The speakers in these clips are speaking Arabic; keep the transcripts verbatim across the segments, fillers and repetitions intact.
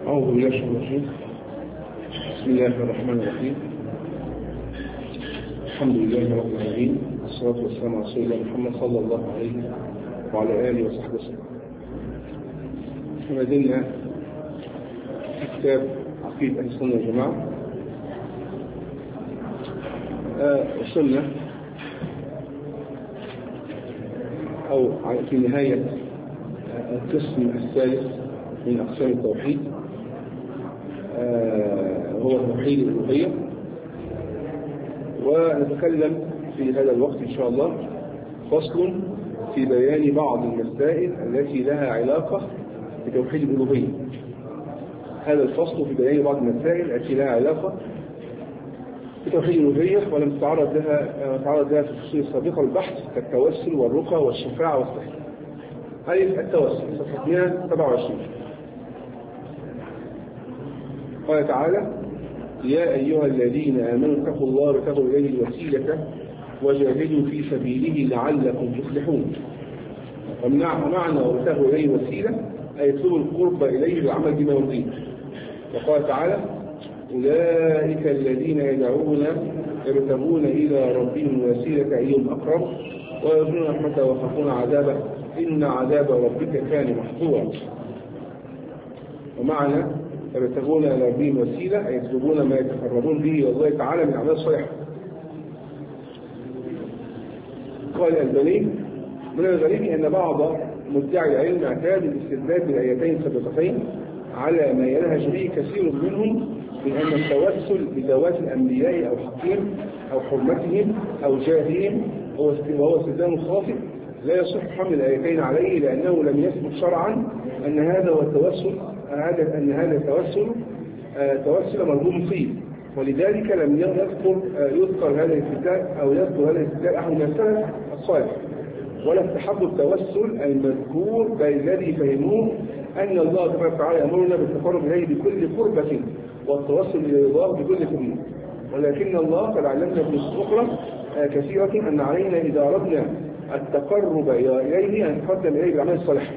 أعوذ بالله من الشيطان الرجيم. بسم الله الرحمن الرحيم. الحمد لله رب العالمين، والصلاة والسلام على رسول الله محمد صلى الله عليه وعلى آله وصحبه وسلم. ما زلنا في كتاب عقيدة أهل السنة والجماعة. وصلنا أو في نهاية القسم الثالث من أقسام التوحيد، هو توحيد الألوهية. ونتكلم في هذا الوقت إن شاء الله فصل في بيان بعض المسائل التي لها علاقة بتوحيد الألوهية. هذا الفصل في بيان بعض المسائل التي لها علاقة بتوحيد الألوهية، ولم تتعرض لها تعرض لها في الفصول السابقة البحث كالتوسل والرقى والشفاعة والسحر. هذه التوسل صفحة مئة وسبعة وعشرين. قال تعالى: يا أيها الذين آمنوا اتقوا الله وابتغوا إليه الوسيلة وجاهدوا في سبيله لعلكم تفلحون. ومعنى وابتغوا إليه الوسيلة أي يطلبوا القرب إليه بالعمل بما يرضيه. وقال تعالى: أولئك الذين يدعون يبتغون إلى ربهم الوسيلة أيهم أقرب ويرجون رحمته ويخافون عذابه إن عذاب ربك كان محظورا. ومعنى يبتغون إلى ربهم الوسيلة أي يطلبون ما يتقربون به إلى الله تعالى من أعمال صالحة. قال الألباني: من الغريب أن بعض مدعي العلم اعتاد الاستدلال بالآيتين السابقتين على ما ينهج به كثير منهم من أن التوسل بذوات الأنبياء أو حقهم أو حرمتهم أو جاههم وهو استدلال خاطئ لا يصح حمل الآيتين عليه، لأنه لم يثبت شرعا أن هذا هو التوسل هذا أن هذا التوسل توسل مرغوب فيه، ولذلك لم يذكر يذكر هذا الاستدلال أو يذكر هذا الاستدلال أحد من السلف الصالح، ولا استحب التوسل المذكور بل الذي فهموه أن الله تبارك وتعالى يأمرنا بالتقرب إليه بكل قربة والتوسل إلى الله بكل سبيل. ولكن الله قد علمنا في أخرى كثيرة أن علينا إذا أردنا التقرب إليه أن نتقدم إليه بالأعمال الصالحة.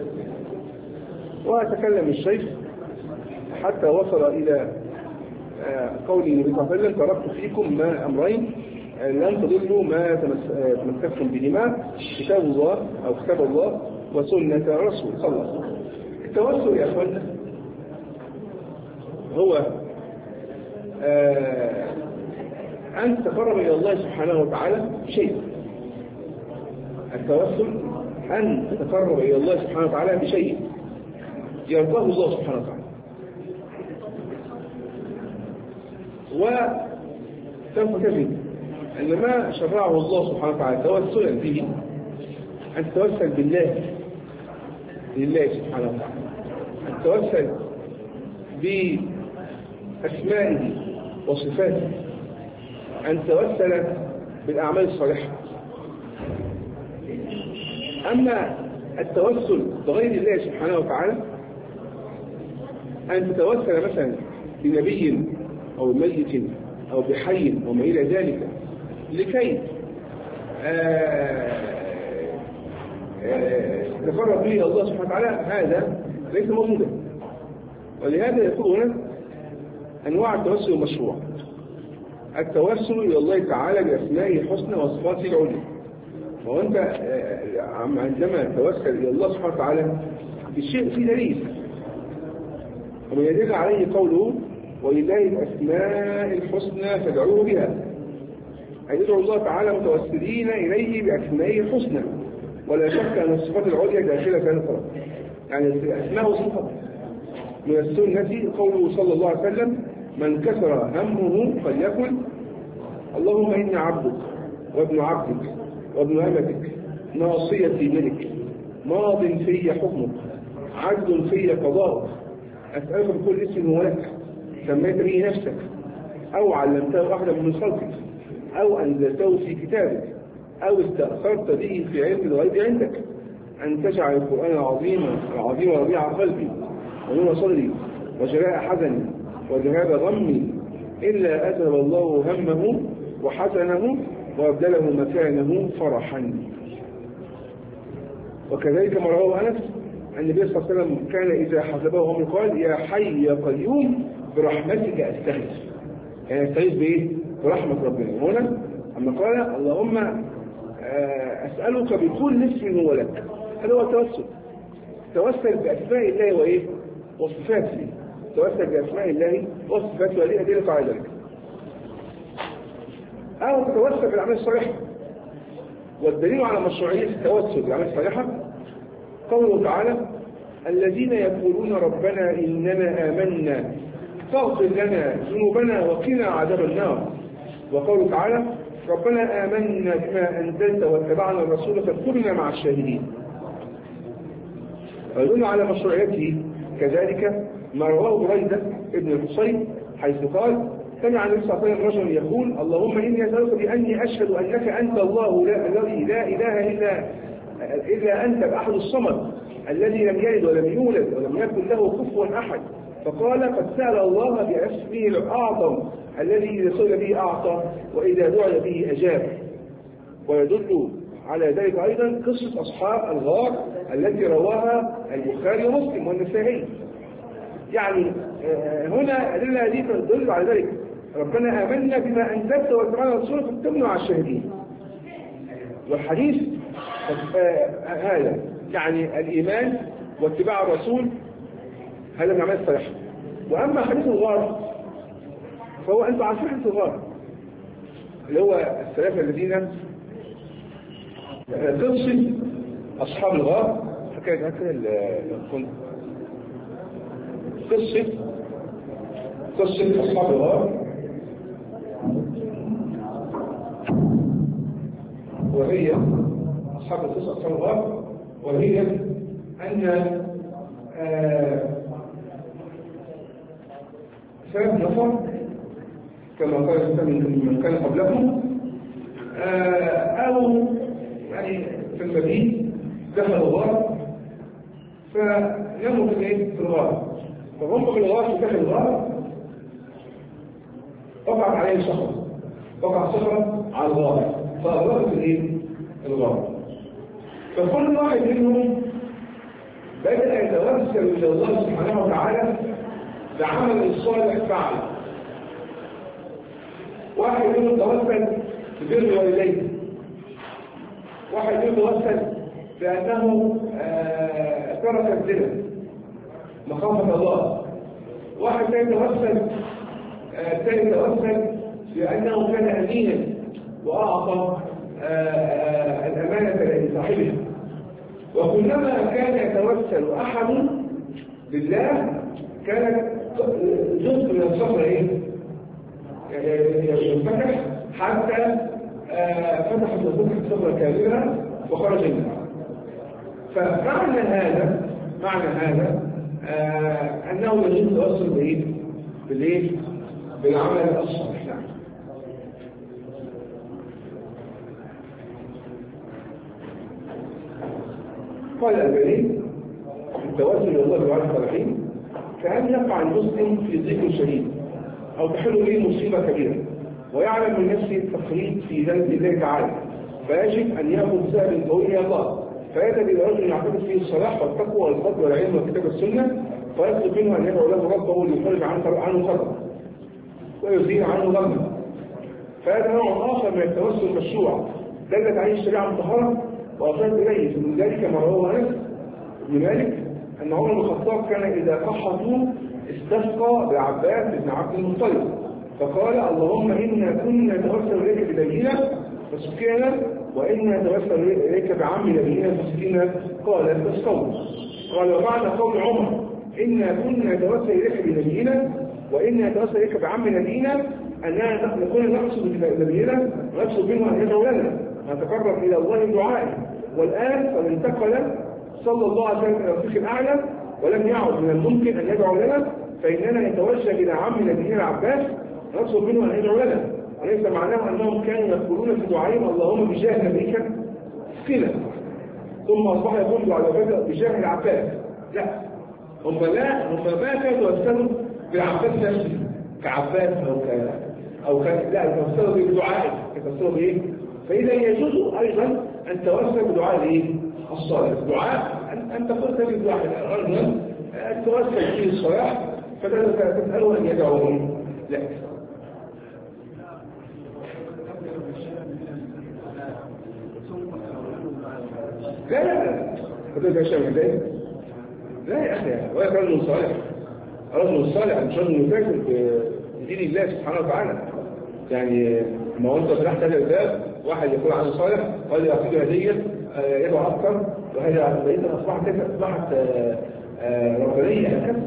وتكلم الشيخ حتى وصل إلى قول النبي صلى الله عليه وسلم: تركت فيكم ما أمرين لن تضلوا ما تمسكتم بهما كتاب الله أو كتاب الله وسنة الرسول صلى الله عليه وسلم. التوسل يا أخوانا هو آه أن تقرب إلى الله سبحانه وتعالى بشيء. التوسل أن تتقرب إلى الله سبحانه وتعالى بشيء يرضاه الله سبحانه وتعالى. وسوف تجد أن ما شرعه الله سبحانه وتعالى توسلا به أن تتوسل بالله لله سبحانه وتعالى، أن تتوسل بأسمائه وصفاته، أن تتوسل بالأعمال الصالحة. أما التوسل بغير الله سبحانه وتعالى أن تتوسل مثلا بنبي أو ميت أو بحي وما إلى ذلك لكي تقرب به الله سبحانه وتعالى، هذا ليس موجودا. ولهذا يقول هنا أنواع التوسل المشروع: التوسل إلى الله تعالى بأسمائه الحسنى وصفاته العليا. وأنت عندما توسل إلى الله سبحانه وتعالى بالشيء في دليل، ومن يدل عليه قوله: ولله الأسماء الحسنى فادعوه بها، أي يدعو الله تعالى متوسلين إليه بأسمائه الحسنى. ولا شك أن الصفات العليا داخلة في هذا الطرف، يعني الأسماء والصفات. من السنة قوله صلى الله عليه وسلم: من كسر همه فليقل اللهم إني عبدك وابن عبدك وابن أمتك ناصيتي منك ماض في حكمك عدل في قضاءك أسألك بكل اسم هو لك سميت به نفسك أو علمته أحدا من خلقك أو أنزلته في كتابك أو استأثرت به في علم الغيب عندك أن تجعل القرآن العظيم العظيم ربيع قلبي ونور صدري وجلاء حزني وذهاب غمي إلا أذهب الله همه وحزنه وأبدله مكانه فرحا. وكذلك ما رواه أنس النبي صلى الله عليه وسلم كان إذا حسبه أمر قال يا حي يا قيوم برحمتك أستغيث. يعني أستغيث بإيه؟ برحمة ربنا. هنا أما قال اللهم أسألك بكل اسم هو لك، هذا هو التوسل. توسل بأسماء الله وإيه؟ وصفاته. توسل بأسماء الله وصفاته وليه أدلة على ذلك. أو توسل بالأعمال الصالحة. والدليل على مشروعية التوسل بالأعمال الصالحة قوله تعالى الذين يقولون ربنا إننا آمنا فاغفر لنا ذنوبنا وقنا عذاب النار. وقوله تعالى ربنا آمنا بما أنزلت واتبعنا الرسول فاكتبنا مع الشاهدين. ويدل على مشروعيته كذلك ما رواه بريدة ابن الحصين حيث قال سمع النبي صلى الله عليه وسلم رجلا يقول اللهم إني أسألك بأني أشهد أنك أنت الله لا الذي لا إله إلا إلا أنت الأحد الصمد الذي لم يلد ولم يولد ولم يكن له كفوا أحد. فقال قد سأل الله باسمه الأعظم الذي إذا سئل به أعطى وإذا دعي به أجاب. ويدل على ذلك أيضا قصة أصحاب الغار التي رواها البخاري ومسلم والنسائي. يعني هنا أدلة هذه تدل على ذلك ربنا آمنا بما أنزلت واتبعنا الرسول فاكتبنا مع الشاهدين. والحديث هذا يعني الإيمان واتباع الرسول هذا من أعمال الصالحة. وأما حديث الغار فهو أنت عارفين حديث الغار اللي هو الثلاثة الذين قصة أصحاب الغار حكاية هكذا قصة قصة أصحاب الغار وهي أصحاب القصة أصحاب الغار وهي أن ثلاث نفر كما قال من كان قبلهم أو يعني في المدينة دخلوا الغار فنموا في الغار فهم في الغار في داخل الغار وقعت عليه صخرة وقع صخرة على الغار فأغلقت الايه؟ الغار. فكل واحد منهم بدأ يتوسل إلى الله سبحانه وتعالى بعمل الصالح فعله. واحد منهم توسل ببر والديه، واحد منهم توسل بأنه آه ترك الزنا مخافة الله، واحد ثاني توسل ثاني توسل بأنه كان أمينا وأعطى الأمانة لصاحبها. وكلما كان يتوسل أحد بالله كانت جزء من الصخرة إيه؟ ينفتح حتى فتحت الصخرة كاملة وخرج منها. فمعنى هذا معنى هذا آه أنه يجب التوسل بإيه؟ بالإيه؟ بالعمل الصالح. نعم. قال الألباني التوسل إلى الله بالعمل الصالحين كأن يقع المسلم في ضيق شديد أو تحل به مصيبة كبيرة ويعلم من نفسه التفريط في ذنب الله تعالى فيجب أن يأخذ سبب قوي إلى الله فيذهب إلى رجل يعتقد فيه الصلاح والتقوى والفضل والعلم والكتاب والسنة فيطلب منه أن يدعو له ربه ليخرج عنه خطأ ويزيل عنه غمه. فهذا نوع آخر من التوسل المشروع دلت عليه الشريعة المطهرة وأشارت إليه. من ذلك ما رواه أنس بن مالك أن عمر بن الخطاب كان إذا قحطوا استسقى بعباس بن عبد المطلب فقال اللهم إنا كنا نتوسل إليك بنبينا فسقينا وإنا نتوسل إليك بعم نبينا فسقينا قال فاسقوا. قال ومعنى قول عمر إنا كنا نتوسل إليك بنبينا وإنا نتوسل إليك بعم نبينا أننا نكون نقصد بنبينا ونقصد منه أن يدعو لنا نتقرب إلى الله بدعائه. والآن قد انتقل صلى الله عليه وسلم إلى الرفيق الأعلى ولم يعد من الممكن أن يدعو لنا فإننا نتوجه إلى عم نبينا العباس نطلب منه أن يدعو لنا وليس معناه أنهم كانوا يقولون في دعائهم اللهم بجاه نبيك اسقنا ثم أصبح يقول على فكرة بجاه العباس. لا هم لا هم ما كانوا يتوسلوا بالعباس نفسه كعباس أو ك أو ك لا يتوسلوا بدعائه يتوسلوا بإيه؟ فإذا يجوز أيضا أن توسل بدعاء إيه؟ الصالح. دعاء أن تقول تجد واحد رجلا توسل فيه الصلاح فتسأله أن يدعوه لك. لا لا لا فتدعو شيء من ذلك. لا يا أخي، ولا رجل صالح. رجل صالح مش رجل يفاجر بدين الله سبحانه وتعالى. يعني ما هو أنت فتحت هذا الباب واحد يقول عنه صالح وهذا يعطيه هدية يدعو أكثر، وهذا بقيت أصبحت كيف أصبحت ربانية هكذا.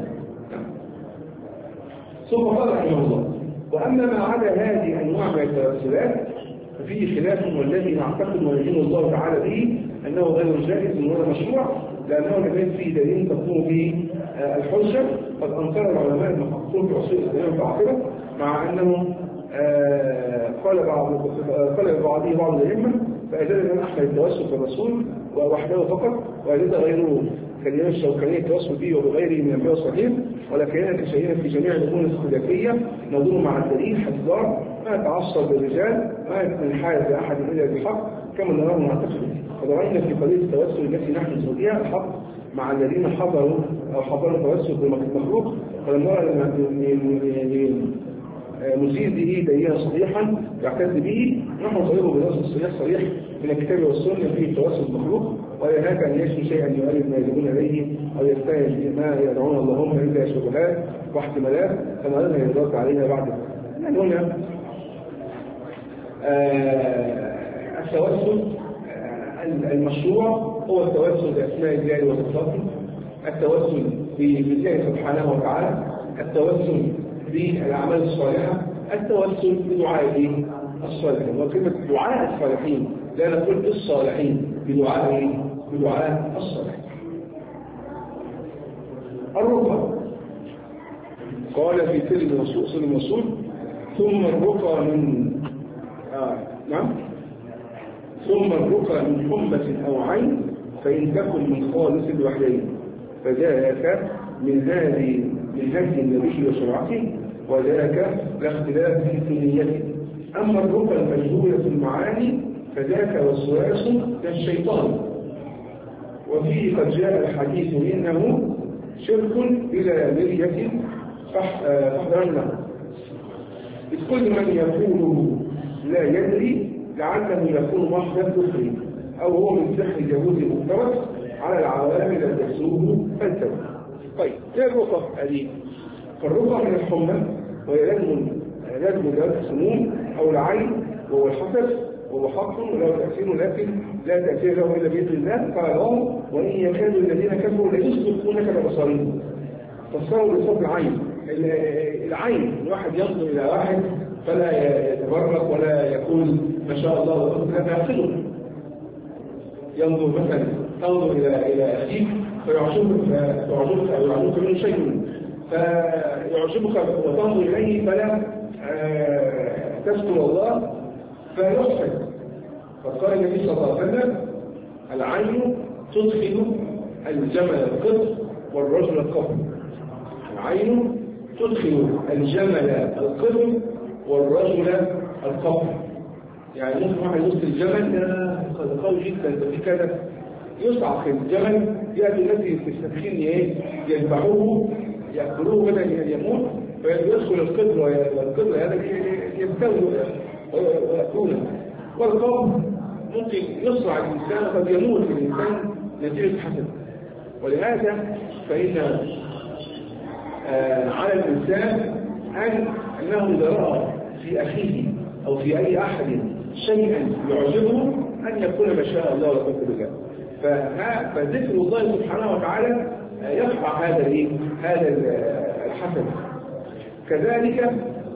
ثم قال رحمه الله: وأما ما عدا هذه أنواع من التوسلات ففيه خلاف، والذي نعتقد ويدين الله تعالى به أنه غير جائز ولا مشروع، لأنه لم يكن فيه دليل تقوم به الحجة. قد أنكر العلماء المحققون في عصور الإسلام المتعاقبة، مع أنه قال بعض قال بعضه بعض الأئمة فأجاز الإمام أحمد التوسل بالرسول وحده فقط، وأجاز غيره كالإمام الشوكاني التوسل به وبغيره من الأنبياء الصحيح، ولكننا كشيئين في جميع الأمور الخلافية ندور مع الدليل حذار ما يتعصب بالرجال ما ينحاز لأحد إلا بالحق كما نراه معتقد. ورأينا في قضية التوسل التي نحن نسودها الحق مع الذين حضروا أو حضروا التوسل بالمخلوق، ولم نرى مزيد به دليلا صحيحا يعتد به، نحن نطيبه بنص الصحيح صريح من الكتاب والسنة فيه التوسل بالمخلوق، ولا هناك أن يشفي شيئا يؤلف ما يجبون إليه أو يستهل ما يدعون اللهم إلا شبهات واحتمالات كما أردنا يدرك عليها بعد. يعني هنا آه التوسل آه المشروع هو التوسل بأسماء الله وصفاته، التوسل بالله سبحانه وتعالى، التوسل بالأعمال الصالحة، التوسل بدعائه الصالحين. وكلمة دعاء الصالحين لا نقول الصالحين، بدعائه بدعاء الصالحين. الرقى قال في سلم الرسول صلى الله عليه وسلم: ثم الرقى من آه. نعم ثم الرقى من حمة أو عين فإن تكن من خالص الوحيين فذاك من هذه من هدي النبي وشرعته، وذاك لا اختلاف في نيته. أما الرقى المجهولة في المعاني فذاك وسواس كالشيطان، وفيه قد جاء الحديث إنه شرك إلى مرية فاحذرنا، إذ كل من يقول لا يدري لعله يكون محضر كفر أو هو من سحر اليهود المفترض على العوامل التي تسوه فلتوه. طيب ايه الرقى هذه؟ فالرقى من الحمى وهي لازم لازم ذات السموم او العين وهو الحسد وهو حق وله تاثير لكن لا تاثير له الا باذن الله. قال الله: وان يكاد الذين كفروا ليسبقونك بابصارهم. فسروا لصوت العين. العين الواحد ينظر الى واحد فلا يتبرك ولا يقول ما شاء الله، هذا يعقله. ينظر مثلا تنظر الى الى اخيك فيعجبك فيعجبك او يعجبك منه شيء فيعجبك وتنظر اليه فلا تذكر الله فيحسد. فقال النبي صلى الله عليه وسلم: العين تدخل الجمل القط والرجل القبر. العين تدخل الجمل القط والرجل القبر. يعني ممكن واحد يدخل الجمل ده قوي جدا ده في كذا يصعق الجمل يأتي الذي في التدخين يذبحوه يأكلوه بدل أن يموت فيدخل القدر والقدر هذا يبتوي ويأكله. والقبر ممكن يصرع الإنسان قد يموت الإنسان نتيجة حسد. ولهذا فإن آه على الإنسان أن أنه إذا رأى في أخيه أو في أي أحد شيئا يعجبه أن يكون ما شاء الله ولا قوة إلا بالله. فذكر الله سبحانه وتعالى يرفع هذا الايه هذا الحسد. كذلك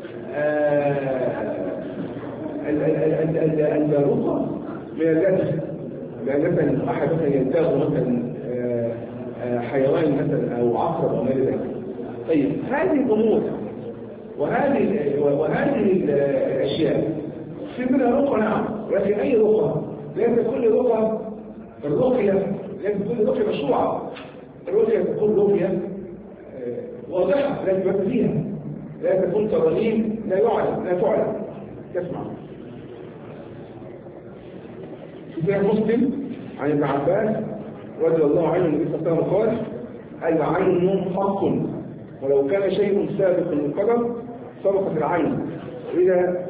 الرقى من اللذة، لأن مثلا أحد مثلا ينتهي مثلا حيوان مثلا أو عقرب أو ما إلى ذلك. طيب هذه الأمور وهذه وهذه الأشياء في منها رقى نعم، ولكن أي رقى؟ لأن كل رقى الرقية لازم تكون رقية مشروعة. الرقية تكون رقية واضحة لا تبقى فيها، لا تكون ترانيم لا يعلم لا تعلم تسمع. في مسلم عن ابن عباس رضي الله عنه النبي صلى الله عليه وسلم قال: العين حق، ولو كان شيء سابق من قدر سبقت العين، وإذا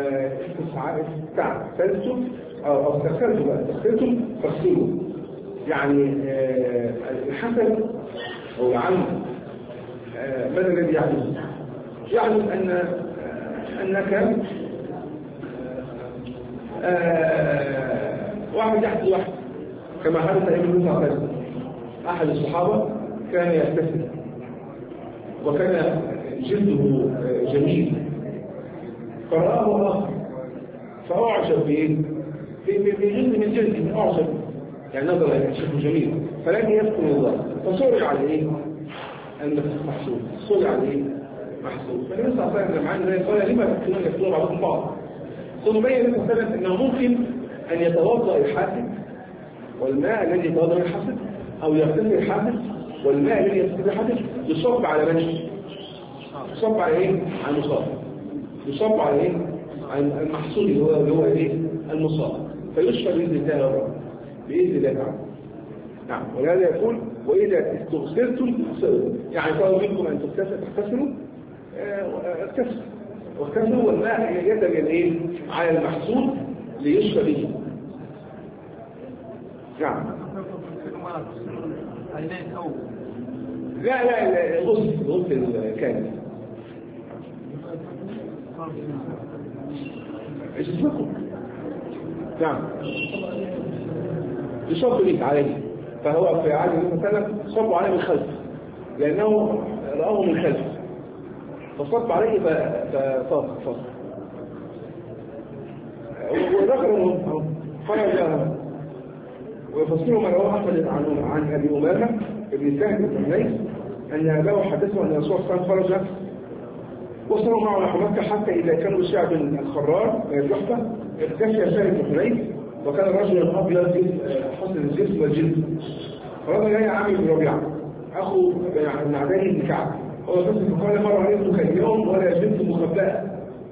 استعسلتم أو استغسلتم استغسلتم فاغسلوا. يعني الحسد أو العين ماذا الذي يعني؟ يعني أن أنك واحد يحسد واحد، كما حدث أيام النبي صلى الله عليه وسلم. أحد الصحابة كان يغتسل وكان جلده جميل، فرآه آخر فأعجب بإيه؟ بجلد من جلده أعجب، يعني نظر إلى شكله جميل، فلم يذكر الله، فصرع على إيه؟ المحسوب، صرع على إيه؟ محسوب. فالنبي صلى الله عليه وسلم عنه قال: لما تكونون يكتبون بعضكم بعض؟ ثم بين النبي صلى الله عليه وسلم أنه ممكن أن يتوضأ الحاسد والماء الذي يتوضأ من الحاسد، أو يغتسل الحاسد والماء الذي يغتسل الحاسد يصب على وجهه، يصب على إيه؟ على المصاب، يصب على إيه؟ على المحصول اللي هو اللي هو إيه؟ المصاب، فيشفى بإذن الله يا رب، بإذن الله تعالى. نعم. ولهذا يقول: وإذا استغسلتم فاغسلوا، يعني طلب منكم أن تغتسلوا اغتسلوا واغتسلوا والماء يدل إيه؟ على المحصول ليشفى به. نعم. لا لا لا غسل غسل كامل. اسمكم. نعم. يصب لك عليه، فهو في عهد النبي صلى الله عليه وسلم صبوا عليه من خلف، لأنه رآه من خلف فصب عليه فصاب فصب. وذكر خرج ويفسره ما رواه أحمد عن عن أبي أمامة ابن سهل بن حنيف أن أباه حدثه أن الرسول صلى الله عليه وسلم خرج وصلوا معه نحو مكة حتى إذا كانوا شعب الخرار من الجحفة اكتشف سهل بن حنيف، وكان رجلا أبيض حسن الجسم والجلد. فرجل جاي عامر بن ربيعة أخو بن عدي بن كعب، هو فقال: مر عليكم كاليوم ولا جلد مخبأ.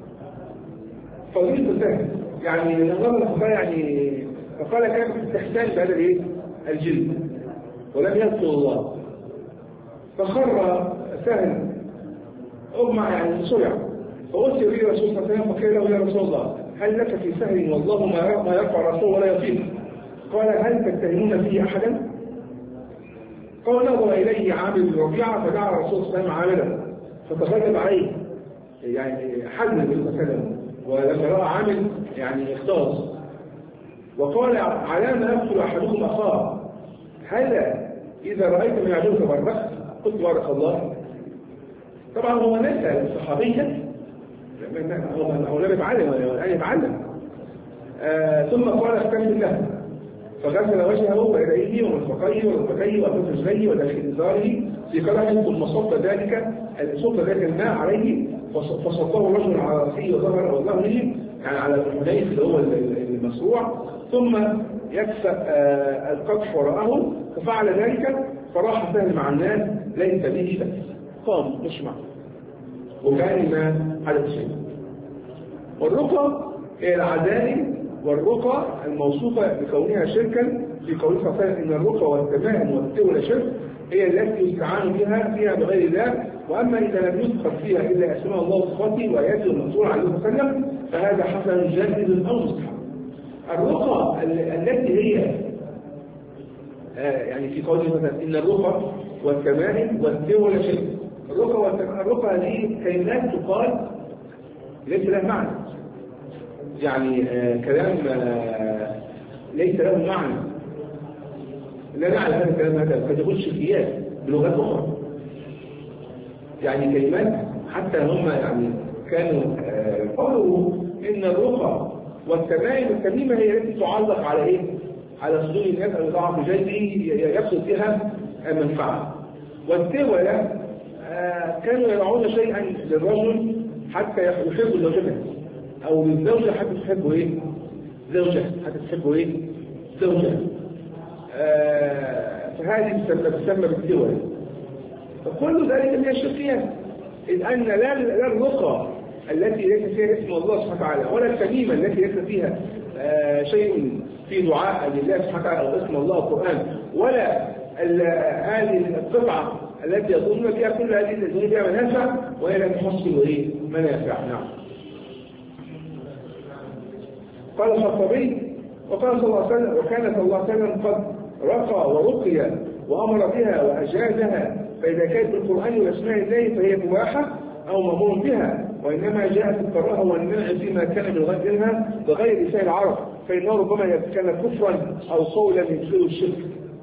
فضيل سهل يعني نظام الفقهاء يعني فقال: كان استحسان بهذا الايه؟ الجلد، ولم يذكر الله. فخر سهل أغمى يعني سرع، فأرسل به رسول الله صلى الله عليه وسلم فقال له: يا رسول الله، هل لك في سهل والله ما يرفع رسول ولا يطيق؟ قال: هل تتهمون فيه أحدا؟ قال: نظر إليه عامر بن ربيعة فدعا الرسول صلى الله عليه وسلم عاملا فتغلب عليه، يعني حزن بالمسلم، ولما رأى عامر يعني اختاظ وقال: على ما يقتل أحدكم أخاه؟ هذا إذا رأيت من يعجبك برك؟ قلت: بارك الله. طبعا هو نسأل الصحابية، هو لم يتعلم الآن يتعلم. آه ثم قال: اغتسل له، فغسل وجهه ويديه ومرفقيه وركبتيه وأطراف رجليه وداخل إزاره في قدح، ثم صب ذلك صب ذلك الماء عليه فصبه الرجل على رأسه وظهر وظهره، يعني على الحنيف اللي هو المسروع، ثم يكفأ آه القدح وراءه، ففعل ذلك فراح سهل مع الناس ليس به بأس، قام مش معه وكان ما حدث شيء. والرقى هي العزائم والرقى الموصوفة بكونها شركا في قوله صلى الله عليه وسلم: إن الرقى والتمائم والتولى شرك، هي التي يستعان بها فيها بغير الله، وأما إذا لم يذكر فيها إلا أسماء الله وصفاته وآياته المنصورة عليه وسلم فهذا حسن جائز أو مستحب. الرقى التي هي آه يعني في قوله مثلا: إن الرقى والتمائم والتولى شرك، الرقى والتمائم، الرقى هذه كلمات تقال ليس لها معنى، يعني آه كلام آه ليس له معنى، لا نعلم هذا الكلام هذا قد يكون شركيات بلغات أخرى، يعني كلمات حتى هم يعني كانوا آه قالوا إن الرقى والتمائم التميمة هي التي تعلق على إيه؟ على صدور الناس أو ضعف جلده يقصد بها منفعة. والتولى آه كانوا يضعون شيئا للرجل حتى يحب زوجته، أو للزوجة حتى تحبه إيه؟ زوجة حتى تحبه إيه؟ زوجة. آه فهذه تسمى بالتولى. فكل ذلك من الشركيات، إذ أن لا لا الرقى التي ليس فيها اسم الله سبحانه وتعالى، ولا التميمة التي ليس فيها آه شيء في دعاء لله سبحانه وتعالى أو اسم الله القرآن، ولا هذه القطعة التي يظن بها كل هذه الذين بها منافع وهي لم تحصل ايه منافع. نعم. قال الخطابي وقال صلى الله عليه وسلم وكان صلى الله عليه وسلم قد رقى ورقي وامر بها واجازها، فاذا كانت بالقران واسماء الله فهي مباحه او مامور بها، وانما جاءت الكراهه والمنع فيما كان من غيرها بغير لسان العرب، فانه ربما كان كفرا او قولا يدخل الشرك.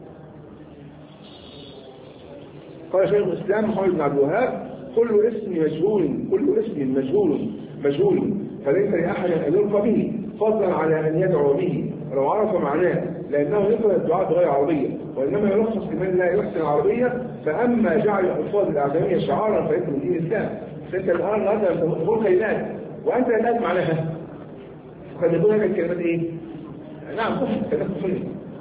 قال شيخ الاسلام محمد بن عبد الوهاب كل اسم مجهول كل اسم مجهول مجهول فليس لاحد ان يلقى به فضلا على ان يدعو به ولو عرف معناه، لانه يقرا الدعاء بغير عربيه، وانما يرخص لمن لا يحسن العربيه. فاما جعل الالفاظ الاعجميه شعارا فليس من دين الاسلام. فانت الان هذا تقول كلمات وانت لا تعرف معناها، قد يكون هذه الكلمات ايه؟ نعم كفر، كلمات كفريه.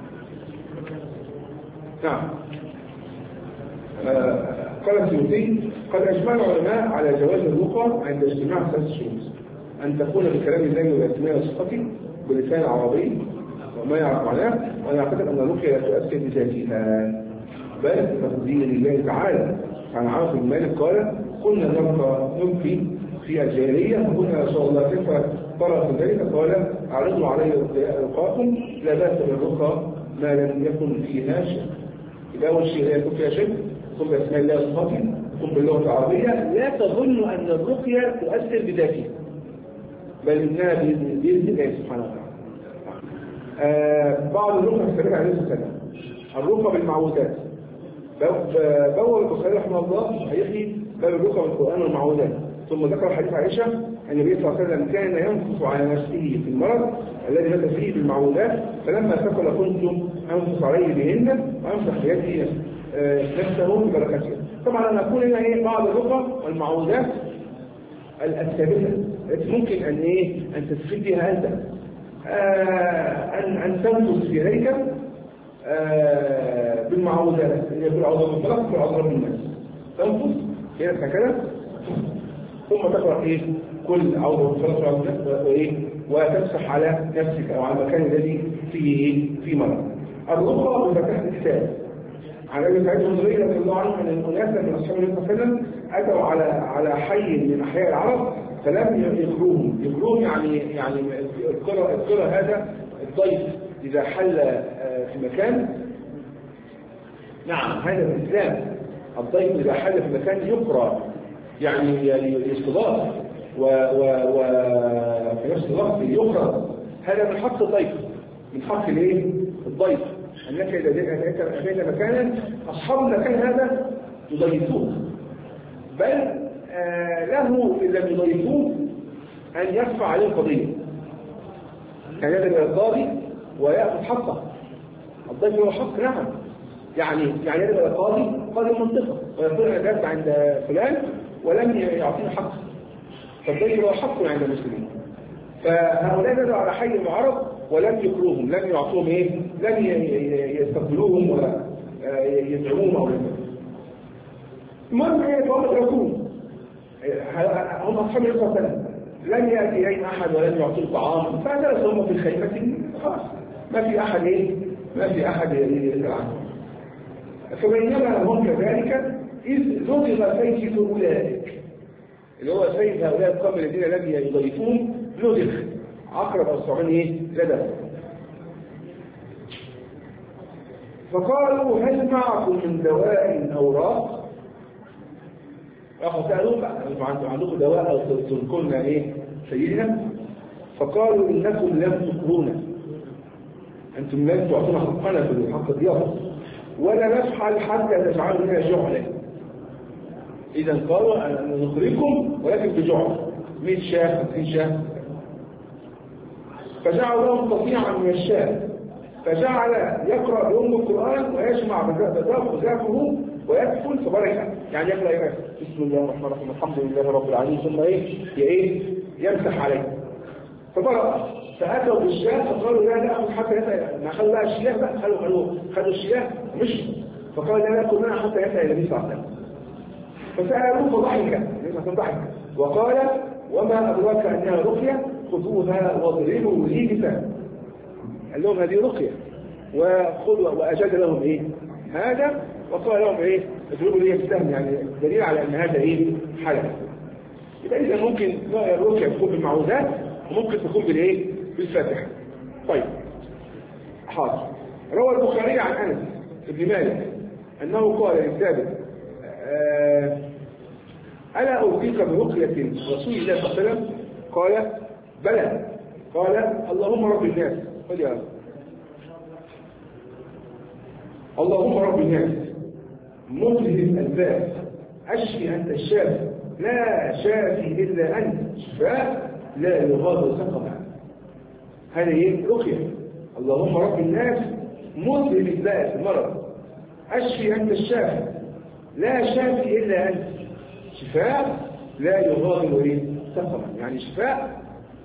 نعم. آه قال السيوطي قد اجمع العلماء على جواز الرقى عند اجتماع ثلاث شروط: ان تكون بكلام الله والاسماء وصفته بلسان عربي وما يعرف معناه، وانا اعتقد ان الرقيه لا تؤثر بذاتها بل بتقدير الله تعالى. عن عاصم بن مالك قال كنا نلقى نلقي في الجاهليه فقلنا يا رسول الله كيف ترى في ذلك؟ قال اعرضوا علي رقاكم لا باس بالرقى ما لم يكن فيها شيء. يبقى اول شيء لا يكون فيها شيء، قل باسماء الله وصفاته، قل باللغه العربيه، لا تظن ان الرقيه تؤثر بذاتها بل انها باذن الله سبحانه وتعالى. آه بعض الرقى السابقه عليه الصلاه والسلام الرقى بالمعوذات. بوّل البخاري رحمه الله صحيحه باب الرقى بالقران والمعوذات، ثم ذكر حديث عائشه ان النبي صلى الله عليه وسلم كان ينفث على نفسه في المرض الذي مات فيه بالمعوذات، فلما ثقل كنت انفث عليه بهن وامسح بيده نفسه ببركتها. طبعا انا اقول هنا ايه بعض الرقى والمعوذات الثابته التي ممكن ان ايه ان تستفيد بها انت. آه ان ان تنفث في يديك آه بالمعوذات، يقول اعوذ بالفلق واعوذ بالناس، تنفث يدك هكذا ثم تقرا ايه كل اعوذ بالفلق واعوذ بالناس وايه وتمسح على نفسك او على المكان الذي فيه ايه في مرض. الرقى بفتح الكتاب. عن ابي سعيد الخدري رضي الله عنه ان اناسا من اصحاب النبي صلى الله عليه وسلم اتوا على على حي من احياء العرب فلم يخلوهم، يخلوهم يعني يعني القرى القرى هذا الضيف اذا حل في مكان. نعم هذا في الاسلام الضيف اذا حل في مكان يقرى يعني يستضاف و و و في نفس الوقت يقرى. هذا من حق الضيف، من حق الايه؟ الضيف انك اذا اتيت مكانا اصحاب المكان هذا يضيفوه، بل آه له ان لم يضيفوه ان يرفع عليه القضيه، كان يذهب الى القاضي وياخذ حقه. الضيف له حق نعم، يعني يعني يذهب الى القاضي قاضي المنطقه ويقول انا ذهبت عند فلان ولم يعطيني حقه، فالضيف له حق عند المسلمين. فهؤلاء نزلوا على حي العرب ولم يكروهم، لم يعطوهم ايه؟ لم يستقبلوهم ولا يدعوهم او يدعوهم. المهم ايه؟ فهم اتركوهم. هم اصحاب النبي صلى الله عليه وسلم، لم ياتي اليهم احد ولم يعطوه طعام، فجلسوا هم في الخيمه خلاص ما في احد ايه؟ ما في احد يسال عنهم. فبينما هم كذلك اذ لدغ سيف اولئك، اللي هو سيف هؤلاء القوم الذين لم يضيفوهم، لدغ عقرب او ثعبان ايه؟ لدغ. فقالوا هل معكم من دواء او راق؟ راحوا سالوه بقى عندكم دواء او تذكرنا ايه سيدنا؟ فقالوا انكم لم تكرونا، انتم لم تعطونا حقنا في حق الضيافه ولا نفعل حتى تجعلوا لنا جعلا. اذا قالوا ان نخرجكم ولكن بجعل مئة شاه خمسين شاه. فجعلوا لهم قطيعا من الشاه، فجعل يقرا بأم القران ويجمع بذاته ويدخل فبركه، يعني يقرا ايه؟ بسم الله الرحمن الرحيم الحمد لله رب العالمين ثم ايه؟ ايه؟ يمسح عليه. فبرأ فاتوا بالشاه فقالوا لا ناخذ حتى يسال، ما خلوا بقى الشياه بقى خلوا خلوا خدوا الشياه مش فقال لا ناكل منها حتى يسال النبي صلى الله عليه وسلم. فسالوه فضحك فضحك وقال وما ادراك انها رقيه خذوها واضربوا لي بسهم. قال لهم هذه رقيه وخذوا وأجاد لهم إيه هذا، وقال لهم إيه اضربوا لي بالسهم، يعني دليل على أن هذا إيه حلف. يبقى إذا ممكن الرقية تكون بالمعوذات وممكن تكون بالإيه بالفاتحة. طيب حاضر. روى البخاري عن أنس بن مالك أنه قال لثابت آه ألا أوصيك برقية رسول الله صلى الله عليه وسلم؟ قال بلى. قال اللهم رب الناس، قل يا اللهم رب الناس مذهب الباس أشفي أنت الشافي لا شافي إلا أنت شفاء لا يغادر سقما. هذه رقية. اللهم رب الناس مذهب الباس المرض أشفي أنت الشافي لا شافي إلا أنت شفاء لا يغادر سقما، يعني شفاء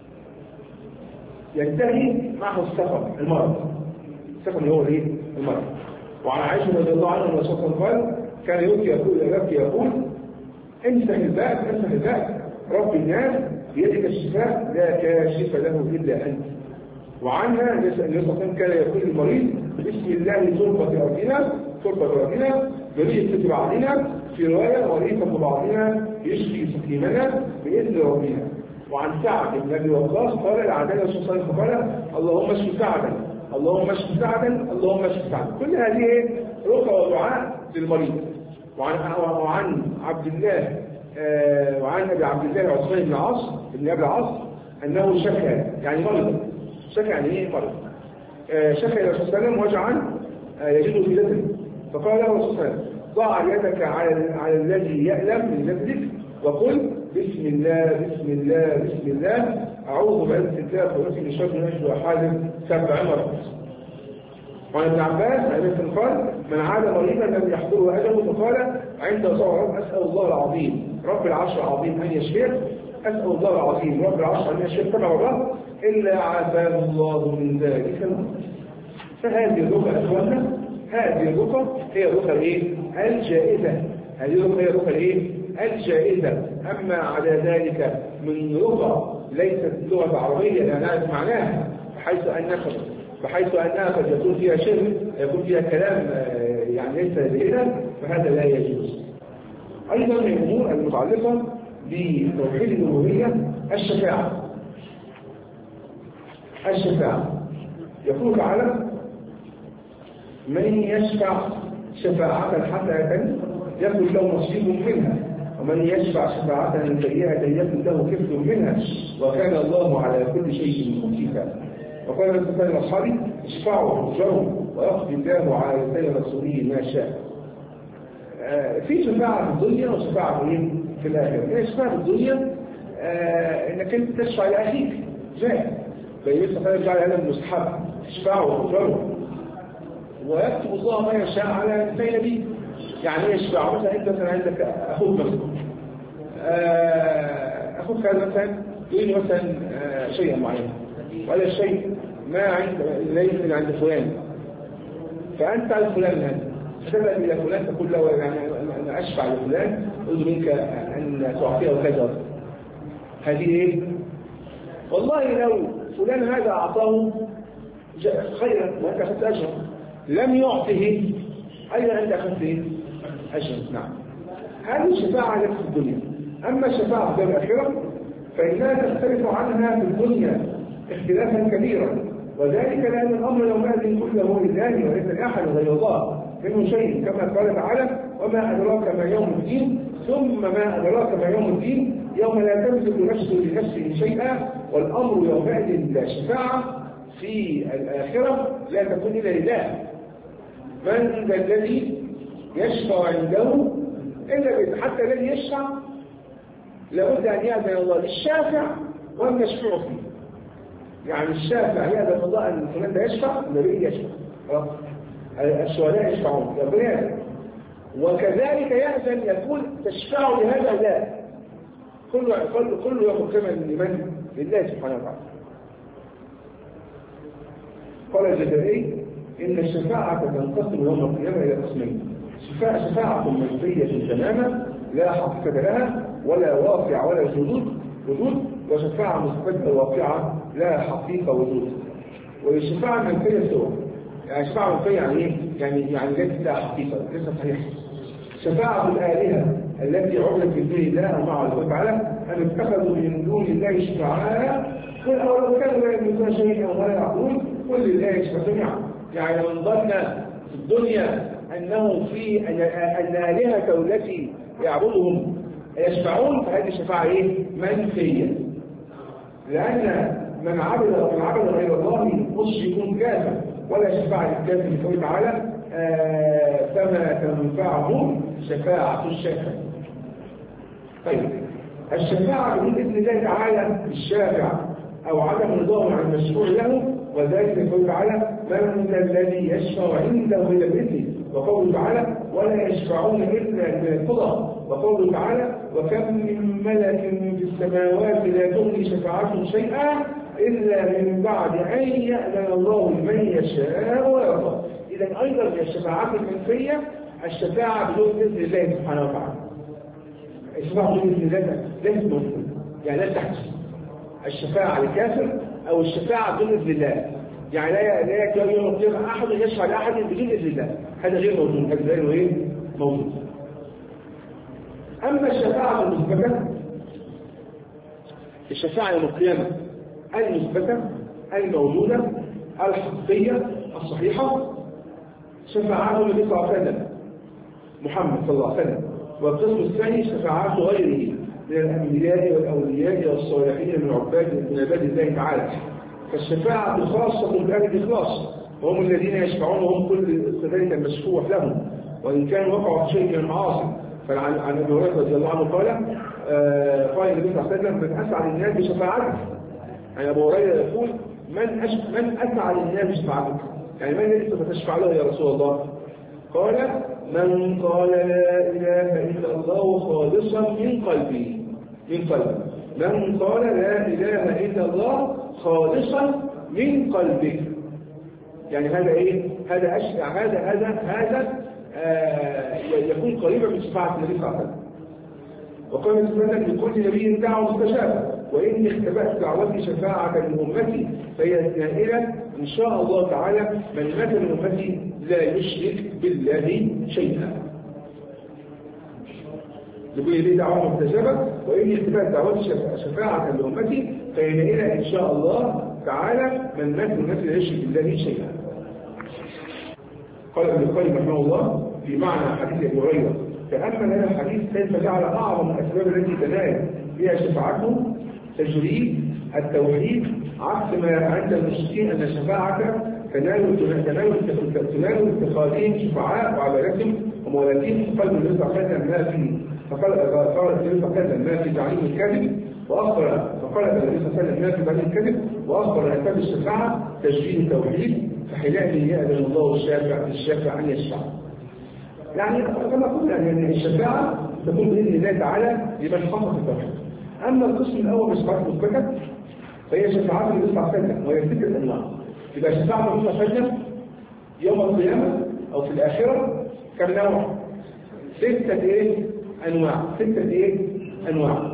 ينتهي معه السقم المرض. السقم هو ايه المرض. وعن عائشة رضي الله عنها وسلم قال كان يبكي يقول يبكي يقول امسح الباب امسح الباب رب الناس بيدك الشفاء لا كاشف له الا انت. وعنها النبي صلى الله عليه وسلم كان يقول للمريض بسم الله تربة أرضنا تربة أرضنا بريئة بعضنا في رواية وريقة بعضنا يشفي سقيمنا بإذن ربنا. وعن سعد بن ابي وقاص قال لعدنا الرسول صلى الله عليه وسلم قال اللهم اشف سعدا اللهم اشف سعدا اللهم اشف سعدا. كل هذه رقى ودعاء للمريض. وعن وعن عبد الله آه وعن ابي عبد الله عثمان بن عاص بن ابي العاص انه شكى يعني مرض. شكى يعني ايه مرض؟ آه شكى الى الرسول صلى الله عليه وسلم وجعا آه يجد في بدنه، فقال له الرسول صلى الله عليه وسلم ضع يدك على على الذي يألم من نفسك وقل بسم الله بسم الله بسم الله أعوذ بعزة الله وقوته من شر نفسي وحاذر سبع مرات. وعن ابن عباس عن قال من عاد مريضا لم يحضره أجله فقال عند صوم أسأل الله العظيم رب العرش العظيم أن يشفيه أسأل الله العظيم رب العرش أن يشفيه سبع مرات إلا عافاه الله من ذلك المرض. فهذه الرقى أخوانا هذه الرقى هي الرقى الايه الجائزة. هذه الرقى هي الرقى الايه الجائزة. أما على ذلك من رقى ليست لغة عربية لا نعرف معناها بحيث أنها بحيث أنها قد يكون فيها شرك يكون فيها كلام يعني ليس جيدا فهذا لا يجوز. أيضا من الأمور المتعلقة بتوحيد الألوهية الشفاعة. الشفاعة يقول تعالى من يشفع شفاعة حسنة يكن له نصيب منها ومن يشفع شفاعة سيئة يكن له كفل منها وكان الله على كل شيء مقيتا. وقال الإنسان الأصحابي اشفعوا تؤجروا ويقضي الله على لسان رسوله ما شاء. آه في شفاعة في الدنيا وشفاعة في الآخرة. الشفاعة في الدنيا آه انك انت تشفع لاخيك جاء فيقول تعالى جعل هذا المستحب اشفعوا تؤجروا ويكتب الله ما يشاء على لسان نبيه. يعني يشفع مثلا انت مثلا عندك اخوك مثلا آه اخوك هذا مثلا يريد مثلا آه شيئا معينا وهذا الشيء ما عند ليس عند فلان فانت على فلان هذا فتذهب الى فلان تقول له يعني انا اشفع لفلان اريد منك ان تعطيه كذا. هذه ايه؟ والله لو فلان هذا اعطاه خيرا وانت اخذت اجرا لم يعطه ايضا انت اخذت ايه؟ اجرا. نعم هذه الشفاعه لك في الدنيا. اما الشفاعه في الاخره فانها تختلف عنها في الدنيا اختلافا كبيرا وذلك لان الامر يومئذ كله لله وليس لاحد غير الله منه شيء كما قال تعالى وما ادراك ما يوم الدين ثم ما ادراك ما يوم الدين يوم لا تملك نفس لنفس شيئا والامر يومئذ لا شفاعه في الاخره لا تكون الا لله. من ذا الذي يشفع عنده الا حتى الذي يشفع لابد ان يأذن الله للشافع وان يشفع فيه. يعني الشافع يأذن الله ان فلان ده يشفع النبي يشفع الشهداء يشفعون ربنا وكذلك يأذن يقول تشفع لهذا لا كله كله كله ياخذ كما لمن لله سبحانه وتعالى. قال الجزائري ان الشفاعه تنقسم يوم القيامه الى قسمين شفاعه شفاعه منفيه تماما لا حقيقه لها ولا واقع ولا وجود وجود وشفاعه مثبته واقعه لا حقيقه وجود. والشفاعه المنفيه سوى يعني شفاعة منفية يعني إيه؟ يعني يعني ليست لها حقيقة، ليست صحيحة. شفاعة الآلهة التي عبدت من دون الله ومع الله تعالى أن اتخذوا من دون الله شفعاء قل أولو كانوا لا يملكون شيئا ولا يعقلون قل لله يشفع جميعا. يعني من ظن في الدنيا أنه في أن الآلهة التي يعبدهم يشفعون فهذه الشفاعة إيه؟ منفية. لأن من عبد من عبد غير الله مشرك كافر ولا شفاعة الكافر لقوله تعالى آه فما تنفعهم شفاعة الشافع. طيب الشفاعة بإذن الله تعالى الشافع أو عدم رضاه عن المشروع له وذلك يقول تعالى من الذي يشفع عنده إلا بإذنه وقوله تعالى ولا يشفعون إلا من القضاء وقوله تعالى وكم من ملك في السماوات لا تغني شفاعتهم شيئا إلا من بعد أن يأذن الله من يشاء ويرضى. إذا أيضا من الشفاعات المنفية الشفاعة بدون إذن الله سبحانه وتعالى. الشفاعة بدون إذن الله ليست منفية يعني لا تحدث. الشفاعة للكافر أو الشفاعة بدون إذن الله يعني لا لا يكون يوم القيامة أحد يشفع لأحد بدون إذن الله هذا غير موجود. هذا غير إيه؟ موجود. أما الشفاعة المثبتة الشفاعة يوم القيامة المثبتة الموجودة الحقيقية الصحيحة شفاعات النبي صلى الله عليه وسلم محمد صلى الله عليه وسلم. والقسم الثاني شفاعات غيره من الأنبياء والأولياء والصالحين من عباد من عباد الله تعالى. فالشفاعة الخاصة بأهل الإخلاص وهم الذين يشفعون وهم كل ذلك المشفوع لهم وإن كانوا وقعوا في شيء من المعاصي. فعن عن ابي هريره رضي الله عنه قال آه قال النبي صلى الله عليه وسلم من اسعد الناس بشفاعتك. يعني ابو هريره يقول من أش... من اسعد الناس بشفاعتك يعني من الذي ستشفع له يا رسول الله؟ قال من قال لا اله الا الله خالصا من قلبي من قلبي من قال لا اله الا الله خالصا من قلبك. يعني هذا ايه؟ هذا اشفع هذا هذا هذا آه يكون قريبا من شفاعة النبي صلى الله عليه وسلم. وقال مثلا لكل نبي دعوة مستجابة وإني اختبأت دعوتي شفاعة لأمتي فهي نائلة إن شاء الله تعالى من مات من أمتي لا يشرك بالله شيئا. لكل نبي دعوة مستجابة وإني اختبأت دعوتي شفاعة لأمتي فهي نائلة إن شاء الله تعالى من مات من أمتي لا يشرك بالله شيئا. قال ابن القيم رحمه الله في معنى حديث ابي هريره تامل هذا الحديث كيف جعل اعظم الاسباب التي تنال بها شفاعته تجريد التوحيد عكس ما عند المشركين ان الشفاعه تنال تنال تنال اتخاذهم شفعاء وعبادتهم وموالاتهم قلب النبي صلى الله عليه وسلم ما فيه فقال قال النبي صلى الله عليه وسلم ما في تعليم الكذب واخبر فقال النبي صلى الله عليه وسلم ما في تعليم الكذب واخبر ان اسباب الشفاعه تجريد التوحيد فحينئذ يأذن الله الشافع الشافع أن يشفع. يعني كما قلنا أن الشفاعة تكون بإذن الله تعالى لمن حقق التوحيد. أما القسم الأول من الشفاعات المثبتة فهي شفاعات النبي صلى الله عليه وسلم وهي ستة أنواع. إذا شفاعة النبي صلى الله عليه وسلم يوم القيامة أو في الآخرة كم نوع؟ ستة إيه؟ أنواع. ستة إيه؟ أنواع.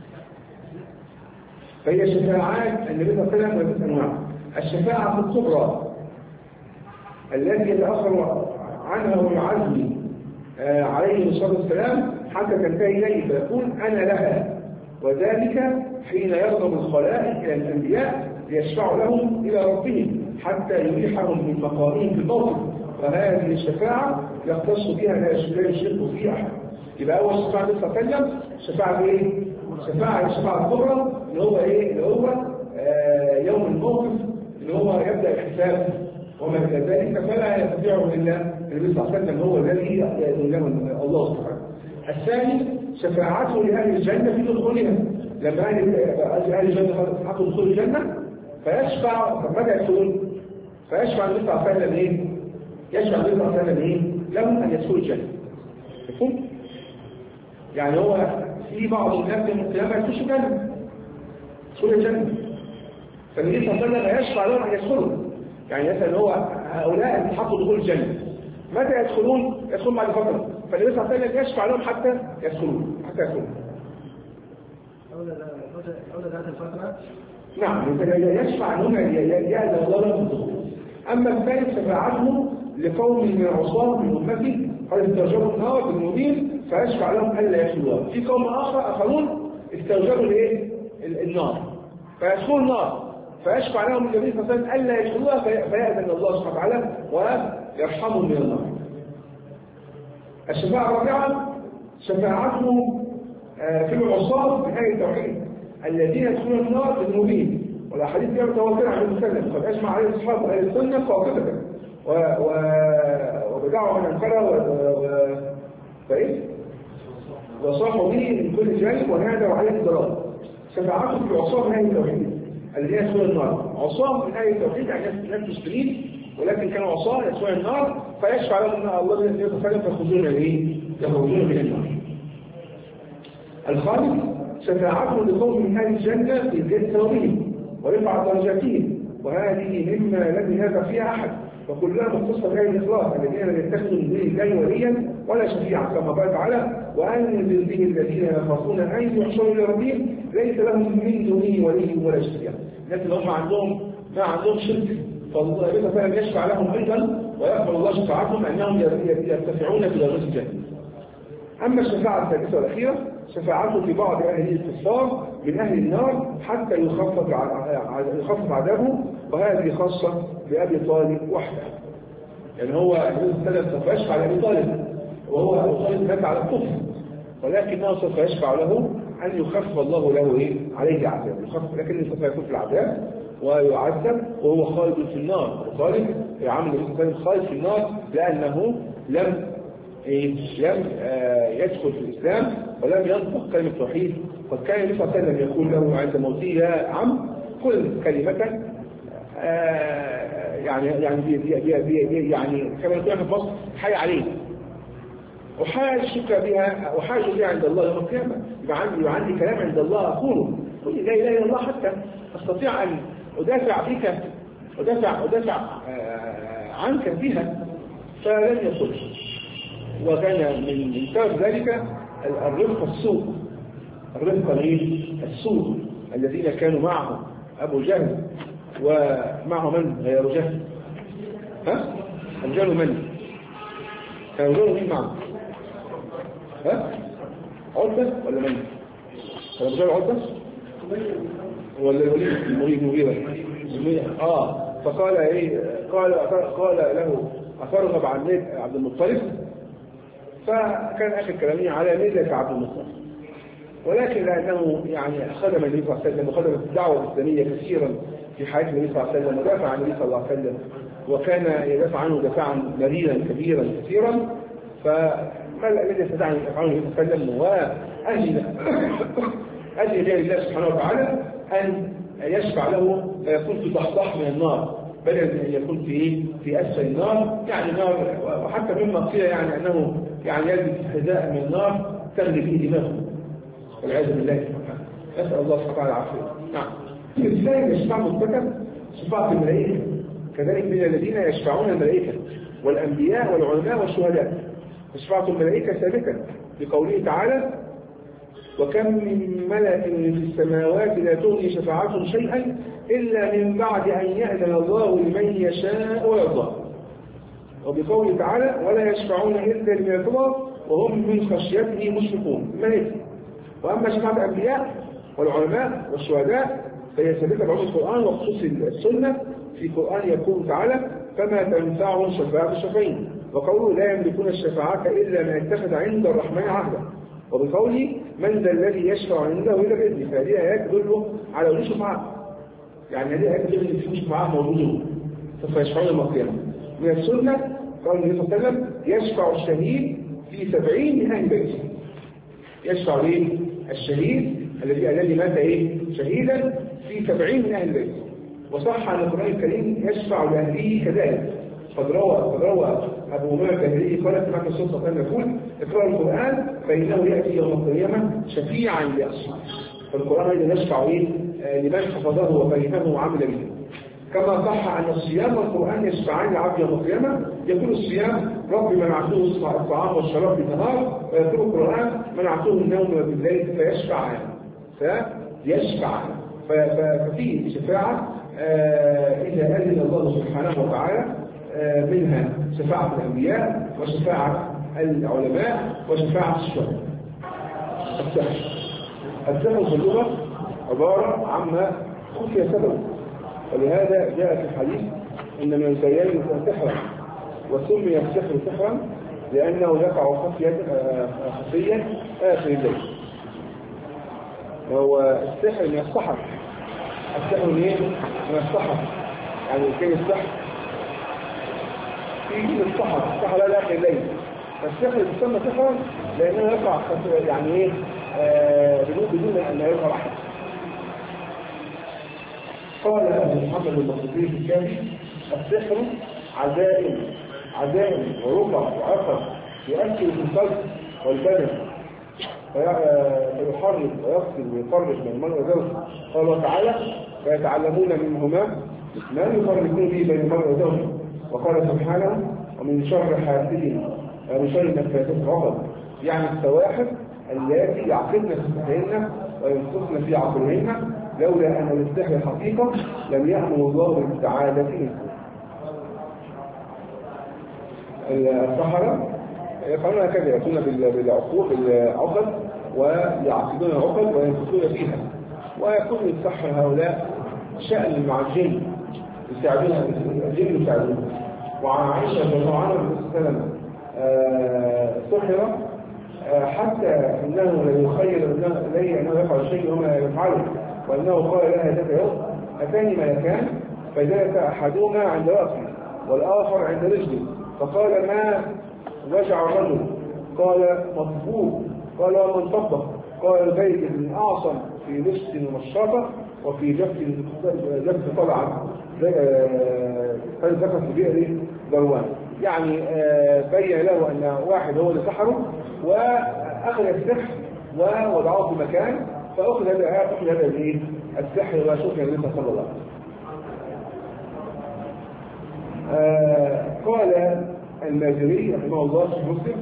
فهي شفاعات النبي صلى الله عليه وسلم وست أنواع. الشفاعة الكبرى التي يتأخر عنها ويعزم آه عليه الصلاة والسلام حتى تنتهي إليه فيقول أنا لها وذلك حين يغضب الخلائق إلى الأنبياء ليشفعوا لهم إلى ربهم حتى يريحهم من مقامهم في الموت. فهذه الشفاعة يختص بها لا يشرك فيها أحد. يبقى أول شفاعة صلى الله عليه وسلم شفاعة إيه؟ شفاعة الشفاعة الكبرى اللي هو إيه؟ اللي هو آه يوم الموقف اللي هو يبدأ الحساب وما إلى ذلك فلا يستطيعه إلا النبي صلى الله عليه وسلم هو الذي يأذن له الله سبحانه. الثاني شفاعته لأهل الجنة في دخولها لما أهل الجنة حقوا دخول الجنة فيشفع ماذا يقول؟ فيشفع النبي صلى الله عليه وسلم إيه؟ يشفع النبي صلى الله عليه وسلم إيه؟ لهم أن يدخلوا الجنة. مفهوم؟ يعني هو في بعض الناس يوم القيامة يخشوا الجنة يدخلوا الجنة فالنبي صلى الله عليه وسلم يشفع لهم أن يدخلوا. يعني مثلا هو هؤلاء اللي حقوا دخول الجنة متى يدخلون؟ يدخلون بعد فترة فالنبي صلى الله عليه وسلم يشفع لهم حتى يدخلون حتى يدخلون. أولى ذات الفترة؟ نعم يشفع أنهم يأذن الله لهم بالدخول. أما الثالث شفاعته لقوم من العصاة من أمته قد استوجبوا النار بالمبين فيشفع لهم ألا يدخلوها. في قوم آخر آخرون استوجبوا الإيه؟ النار فيدخلوا النار فيشفع لهم النبي صلى الله عليه وسلم ألا يدخلوها فيأذن الله سبحانه وتعالى ويرحمهم من النار. الشفاعة الرابعة شفاعته في العصاة من أهل التوحيد الذين يدخلون النار بالمبين، والأحاديث كانت متواترة عن المسلم قد أجمع عليه أصحاب أهل السنة قاطبة وبدعوا من أنكره و وصاحوا به من كل جانب ونادوا عليه الضلال. شفاعته في العصاة من أهل التوحيد الذين يدخلون النار. عصاة من أهل التوحيد يعني ناس مسلمين ولكن كانوا عصاة يدخلون النار فيشفع لهم أن الله يتفلم فيخرجون إيه؟ يخرجون من النار. الخامس شفاعته لقوم من أهل الجنة في زيادة ثوابهم ورفع درجاتهم، وهذه مما لم ينازع فيها أحد وكلها مختصة بهذه الإخلاص الذين لم يتخذوا من دون الله وليا ولا شفيعا كما قال تعالى وأنذر به الذين يخافون أن يحشروا إلى ربهم ليس لهم من دونه ولي ولا شفيع. الناس اللي هم عندهم ما عندهم شرك فالله فلم يشفع لهم أيضا ويقبل الله شفاعتهم أنهم يرتفعون في درجات الجنة. أما الشفاعة الثالثة والأخيرة شفاعته في بعض أهل الاستغفار من أهل النار حتى يخفف يخفف عذابه، وهذه خاصة بأبي طالب وحده. يعني هو النبي صلى الله عليه وسلم سوف يشفع لأبي طالب وهو أبو طالب مات على الكفر، ولكنه سوف يشفع له أن يخفف الله له إيه؟ عليه عذاب يخفف، لكنه سوف يكون في العذاب ويعذب وهو خالد في النار. وخالد يعمل النبي صلى الله عليه وسلم خالد في النار لأنه لم إيه؟ لم آه يدخل في الإسلام ولم ينطق كلمة توحيد. قد كان النبي صلى الله عليه وسلم يقول له عند موته يا عم كل كلمة آه يعني يعني بي بي بي يعني كما يقول في مصر حي عليه أحاجك بها أحاج بها عند الله يوم القيامة. يبقى عندي يبقى عندي كلام عند الله أقوله قل لا إله إلا الله حتى أستطيع أن أدافع فيك أدافع أدافع آه عنك بها فلن يصل. وكان من من سبب ذلك الرفق السوء الرفق السوء الذين كانوا معه أبو جهل ومعه من غير جهل ها أبو جهل من كانوا غيروا مين معه ها عتبة ولا من أبو جهل عتبة ولا الوليد المريد مغيرة اه فقال ايه قال قال له أفرغب عن عبد المطلب فكان آخر كلامي على ملة عبد المطلب، ولكن لأنه يعني خدم النبي صلى الله عليه وسلم وخدم الدعوة الإسلامية كثيرا في حياة النبي صلى الله عليه وسلم ودافع عن النبي صلى الله عليه وسلم وكان يدافع عنه دفاعا مريرا كبيرا كثيرا، فما الذي يستطيع أن يدافع عنه النبي صلى الله عليه وسلم وأجل أجل لله سبحانه وتعالى أن يشفع له فيكون في ضحضاح من النار بدل أن يكون في إيه؟ في أسفل النار يعني نار. وحتى مما قيل يعني أنه يعني يلبس حذاء من النار تغلي فيه دماغه والعياذ بالله سبحانه. أسأل الله سبحانه وتعالى العافية. نعم. الإسلام يشفع مستقم شفاعة الملائكة كذلك من الذين يشفعون الملائكة والأنبياء والعلماء والشهداء. شفاعة الملائكة ثابتة بقوله تعالى وكم من ملك في السماوات لا تغني شفاعتهم شيئا إلا من بعد أن يأذن الله لمن يشاء ويرضى. وبقوله تعالى ولا يشفعون إلا لمن يرتضى وهم من خشيته مشفقون ملائكة. وأما شفاعة الأنبياء والعلماء والشهداء فهي ثابتة بعموم القرآن وخصوص السنة. في القرآن يقول تعالى فما تنفعهم شفاعة الشافعين، وقوله لا يملكون الشفاعة إلا من اتخذ عند الرحمن عهدا، وبقوله من ذا الذي يشفع عنده إلا بإذنه. فهذه آيات تدل على وجود شفاعة، يعني هذه آيات تدل أن في شفاعة موجودة سوف يشفعون يوم القيامة. من السنة قال النبي صلى الله عليه وسلم يشفع الشهيد في سبعين من أهل بيته. يشفع ليه؟ الشهيد الذي الذي مات ايه؟ شهيدا في سبعين من أهل بيته. وصح عن القرآن الكريم يشفع لأهله كذلك. قد روى قد روى أبو أمامة الباهلي قال سمعت الرسول صلى الله عليه وسلم يقول اقرأوا القرآن فإنه يأتي يوم القيامة شفيعا لأصحابه. فالقرآن أيضا يشفع إيه؟ لمن حفظه وفهمه وعمل به. كما صح أن الصيام والقرآن يشفعان لعبد يوم القيامة. يقول الصيام رب منعته الطعام والشراب بالنهار، ويقول القرآن منعته النوم بالليل فيشفعان فيشفعان. ففي شفاعة إذا أذن الله سبحانه وتعالى منها شفاعة الأنبياء وشفاعة العلماء وشفاعة الشهداء. السحر السحر في اللغة عبارة عما خفي سببه، ولهذا جاء في الحديث إن من البيان سحرا، وسمي السحر سحرا لأنه يقع خفيا خفيا آخر الليل. هو السحر من السحر، السحر من من السحر، يعني كان السحر في من السحر، السحر لا آخر الليل. فالسحر يسمى سحرا لأنه يقع يعني إيه آه بدون بدون أن يظهر أحد. قال أبو محمد المقدسي في الكافي: السحر عزائم عزائم ورقع وعقل يؤثر في القلب والبدن فيحرك ويغسل ويفرج من المرء وزوجه. قال تعالى: فيتعلمون منهما ما يفرقون به بين المرء وزوجه. وقال سبحانه: ومن شر حاسد ومن شر نفاثات العقد، يعني السواحر التي يعقدن سحرهن وينفخن في عقلهن، لولا أن للسحر حقيقة لم يأمر الله بالتعالى فيه. السحرة يفعلون هكذا، يأتون بالعقول بالعقد ويعقدون العقد وينفخون فيها، ويكون السحر هؤلاء شأن مع الجن يساعدونها، الجن يساعدونها. وعن عائشة رضي الله عنها وسلم سحر حتى انه لا يخيل اليه انه يفعل شيء وما يفعله، وانه قال لها ذات يوم: اتاني ملكان فجلس احدهما عند راسي والاخر عند رجلي، فقال: ما وجع الرجل؟ قال: مطبوب. قال: ومن طبق؟ قال: البيت من اعصم في لبس ومشاطه وفي جف جف طلعه فلسفه في بئر ذروان. يعني بين له ان واحد هو اللي سحره واخذ السحر ووضعه في مكان، فاخذ هذا اخذ هذا الايه السحر وشوف النبي صلى الله عليه وسلم. قال المازري رحمه الله في مسلم: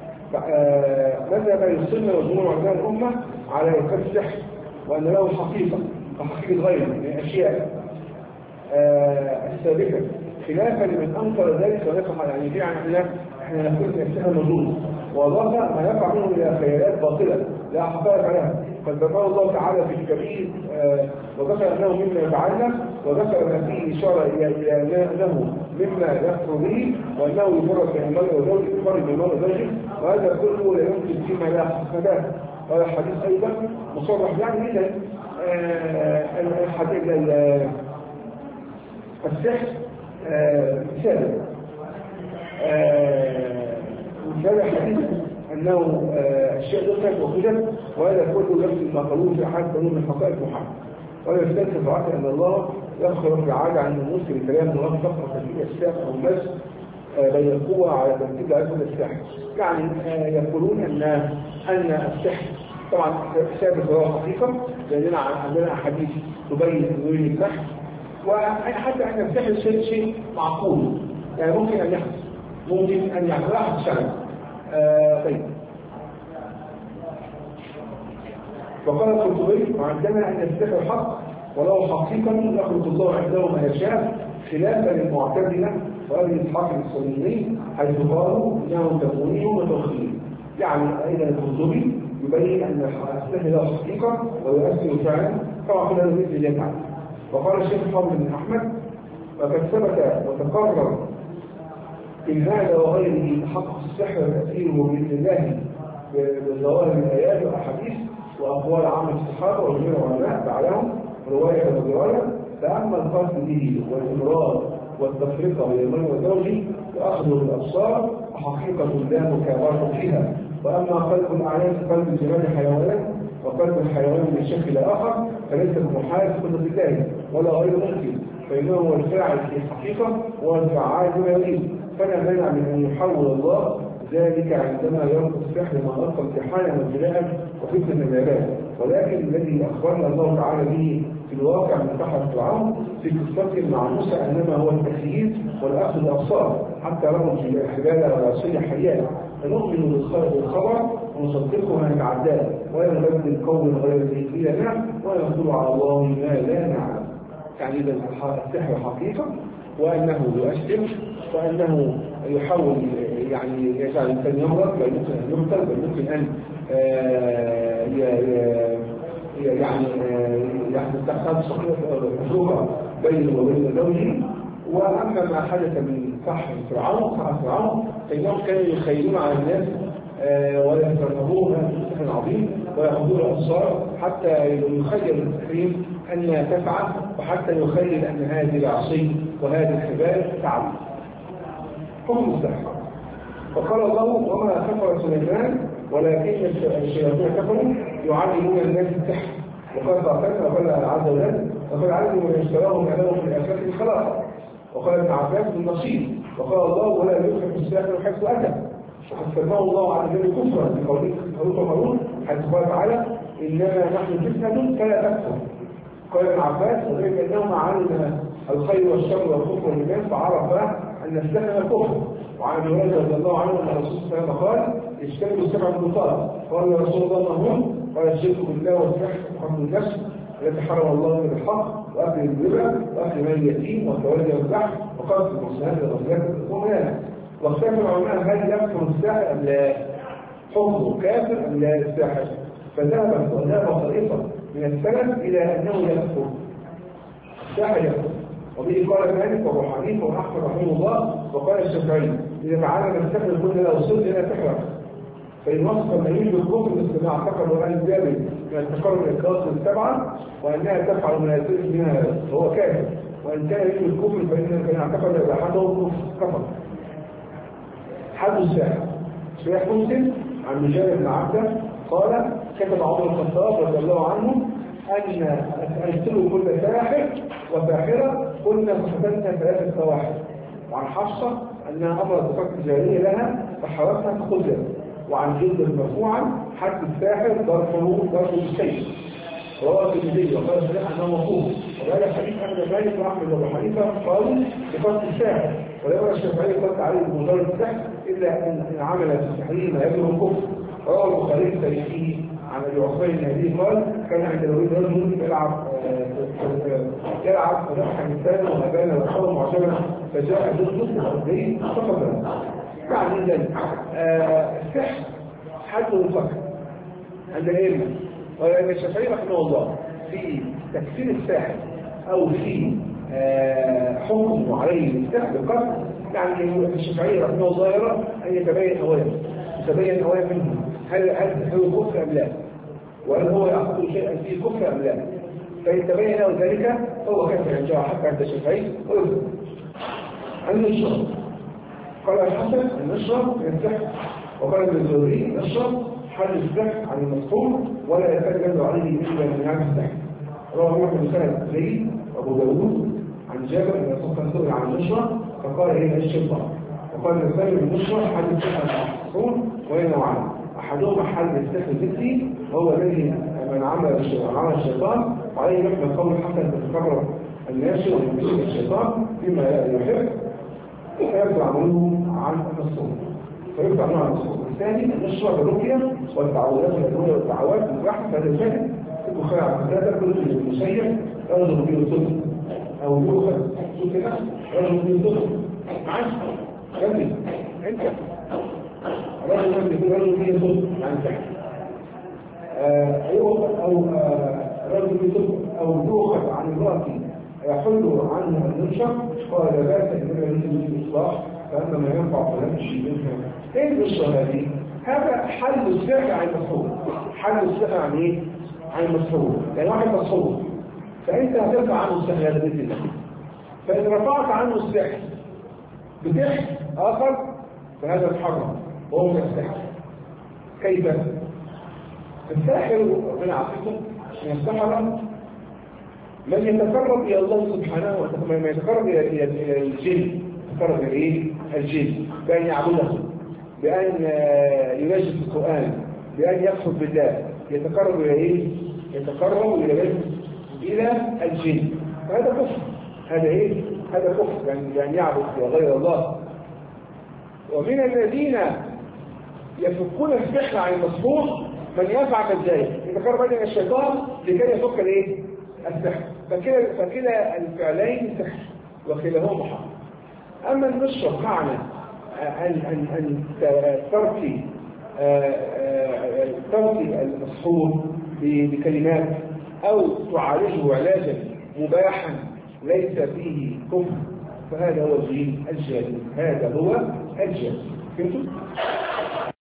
مذهب السنه وجمهور علماء الامه على إنكار السحر وان له حقيقه كحقيقه غيره من الاشياء الثابته، خلافا لمن انكر ذلك ونفح. يعني في احنا احنا نقول ان السحر موجود، واضاف ما يقع منه الى خيالات باطله لا حقائق عليها. قد ذكر الله تعالى في الكبير آه وذكر انه مما يفعلنا، وذكر ما فيه اشاره الى انه مما يكفر به، وانه يفرق بين المرء وزوجه، يفرق بين المرء وزوجه، وهذا كله لا يمكن فيما لا حقيقه. هذا الحديث ايضا مصرح. يعني اذا آه الحديث السحر مثال مثال الحديث أنه الشيء يخرج وخجل، وهذا كله نفس ما قالوه في حال قانون من حقائق محمد. ولا يستنسف عادة أن الله يخرج العادة عن المسلم كلام موفق وتنفيذ السحر أو المس بين القوة على تنفيذ عدد السحر. يعني يقولون أن أن السحر طبعا ثابت وهو حقيقة، لأننا عندنا أحاديث تبين تنوين السحر، وحتى أن السحر شيء شيء معقول، يعني ممكن أن يحدث، ممكن أن يحدث لا شرعي. آه طيب. وقال القرطبي: وعندنا أن السحر حق ولو حقيقة يخلق الله عنده ما يشاء، خلافا للمعتزلة وأبي إسحاق السني حيث قالوا إنه تكوين وتوخيل. يعني أيضا القرطبي يبين أن السحر له حقيقة ويؤثر فعلا، طبعا كل هذا مثل يفعل. وقال الشيخ محمد بن أحمد: وقد ثبت وتقرر في هذا وغيره تحقق السحر تأثيره بإذن الله بظواهر الآيات والأحاديث وأقوال عامة الصحابة وجميع العلماء بعدهم رواية ودراية. فأما القصد به والإمرار والتفرقة بين المرء وزوجه وأخذه بالأبصار فحقيقة لا مكابرة فيها. وأما قلب الأعيان قلب الجمال حيوان، وقلب الحيوان من شكل آخر، فليس محال في قدرة الله ولا غير ممكن، فإنه هو الفاعل في الحقيقة والفعال بما يريد. فلا مانع من أن يحول الله ذلك عندما يلقى السحر ما ألقى امتحانا وابتلاء وفتنة العباد. ولكن الذي أخبرنا الله تعالى به في الواقع من سحرة فرعون في قصته مع موسى إنما هو التخيير والأخذ الأبصار حتى رموا في الحبال والعصية حياة، فنؤمن بالخبر ونصدقه ما نتعداه ولا نبدل قول غير الذي لنا ولا نقول على الله ما لا نعلم. يعني إذا السحر حقيقة، وأنه يؤثر، وأنه يحول يعني يجعل الإنسان يمرض، بل ممكن أن يقتل، بل ممكن أن يعني يحدث تحصل خصومة بينه وبين زوجه. وأما ما حدث من سحر فرعون سحر فرعون فإنهم كانوا يخيلون على الناس ويترهبون بسحر عظيم ويأخذون الأبصار حتى يخيل المسحرين أن تفعل، وحتى يخيل أن هذه العصي وهذه الحبال تعمل. حكم السحر. فقال الله: وما كفر سليمان ولكن الشياطين كفروا يعلمون الناس السحر. وقال بعثنا وقال عز وجل: وقد علموا من اشتراهم أنه في الآخرة خلاص. وقال ابن عباس: بالنصيب. وقال الله: ولا يفلح الساحر حيث أتى. وقد سماه الله عز وجل كفرا بقوله هاروت وماروت، حيث قال تعالى: إنما نحن فتنة فلا تكفر. قال ابن عباس: وكيف أنهما علم الخير والشر والكفر والإيمان فعرف أن السحر الكفر. وعن ابن هريرة رضي الله عنه أن الرسول صلى الله عليه وسلم قال: اجتنبوا سبع المنكرات. قال يا رسول الله: ما هم؟ قال: الشرك بالله والسحر وقتل النفس التي حرم الله بالحق، وأكل الربا، وأكل مال اليتيم، والتولي والبحث، وقتل المحصنات والغزلات والمؤمنات. واختلف العلماء هل يكفر الساحر أم لا؟ حكمه كافر أم لا الساحر؟ فذهب وذهب طائفة من السلف إلى أنه يكفر الساحر يكفر. وبه قال مالك وابو حنيفه واحمد رحمه الله. وقال الشافعي: اذا تعلم السحر قلنا له صدق لا تحرم. فان وصف الميل بالكفر مثل ما اعتقد اهل الباب من التقرب الاخلاص السبعه وانها تفعل ما يزيد منها فهو كافر، وان كان يميل بالكفر فان كان اعتقد ان احدهم كفر. حد الساحر. صحيح مسلم عن مجاهد بن عبده قال: كتب عمر الخطاب رضي الله عنه أن أرسلوا كل ساحر وساحرة قلنا فحسننا ثلاثة سواحر. وعن حفصة أنها أمرت بفك الجارية لها فحرسها فقتلت. وعن جد مرفوعا: حد الساحر ضربه ضربه بالسيف. رواه الترمذي وقال صحيح أنه موقوف. وهذا حديث أحمد مالك وأحمد وأبو حنيفة قالوا بفك الساحر، ولما الشافعي قال عليه بمجرد السحر إلا أن عمل في السحرين ما يبلغ الكفر. رواه البخاري في تاريخه عن ابي عثمان النهدي قال: كان عند الوليد رجل يلعب يلعب فضحك الانسان وابان القوم معجبا فجاء جزء الارضي فقبل. يعني اذا السحر حد الفقر عند العلم. ولان الشافعي رحمه الله في تكفير الساحر او في حكمه عليه السحر بالقتل، يعني الشافعي رحمه الله يرى ان يتبين اولا يتبين اولا منه هل هل هو كفر ام لا، وهل هو يعتقد شيئا فيه كفر ام لا. فإن تبين له ذلك فهو كفر عند حتى عند الشافعي ويكفر. النشرة. قال الحسن: النشرة من السحر. وقال ابن الزهري: نشرة حل السحر عن المسحور ولا يتجد عليه مثل من هذا السحر. رواه ابن سعد زيد وابو داوود عن جابر بن سفيان عن النشرة فقال: هي الشيطان. وقال الثاني: النشرة حل السحر عن المسحور وهي نوعان: احدهما حل السحر الذكري وهو الذي من عمل عمل الشيطان، وعليه يحمل قول حتى تتكرر الناس ويمسك الشيطان فيما يحب فيرجع عمله عن المسحور فيرجع عنه عن المسحور. الثاني: النشرة بالرقية والتعوذات والادويه والدعوات والبحث. فهذا الفاتح في البخاري عن قتادة كل المسيب رجل به الطفل او يؤخذ شوف كده رجل به الطفل معاك كمل انت رجل من يكون رجل به الطفل يعني تحت يؤخذ او رجل به الطفل او يؤخذ عن امرأة يحل عنه النشر. قال: لا بأس انما يريد الاصلاح فاما ما ينفع فلا تشي منها. ايه النشر هذه؟ هذا حل السحر عن المسحور. حل السحر عن ايه؟ عن المسحور. يعني واحد مسحور فانت هترفع عنه السحر هذا باذن الله. فإن رفعت عنه السحر بسحر آخر فهذا محرم وهو من السحر. كيف؟ الساحر من عقيدته من السحرة من يتقرب إلى الله سبحانه وتعالى، من يتقرب إلى الجن، يتقرب إلى إيه؟ الجن بأن يعبده، بأن ينجد القرآن، بأن يكفر بالله، يتقرب إلى إيه؟ يتقرب إلى إلى الجن. فهذا كفر. هذا إيه؟ هذا كفر يعني, يعني يعبد غير الله. ومن الذين يفكون السحر عن المسحور من يفعل ذلك يتقرب إلى الشيطان لكي يفك الايه؟ السحر، فكلا فكلا الفعلين سحر وكلاهما محرم. أما النشر معنى أن أن أن ترك ترك المسحور بكلمات أو تعالجه علاجا مباحا ليس فيه كفر، فهذا هو الدين الجاهل، هذا هو الجاهل. فهمتوا؟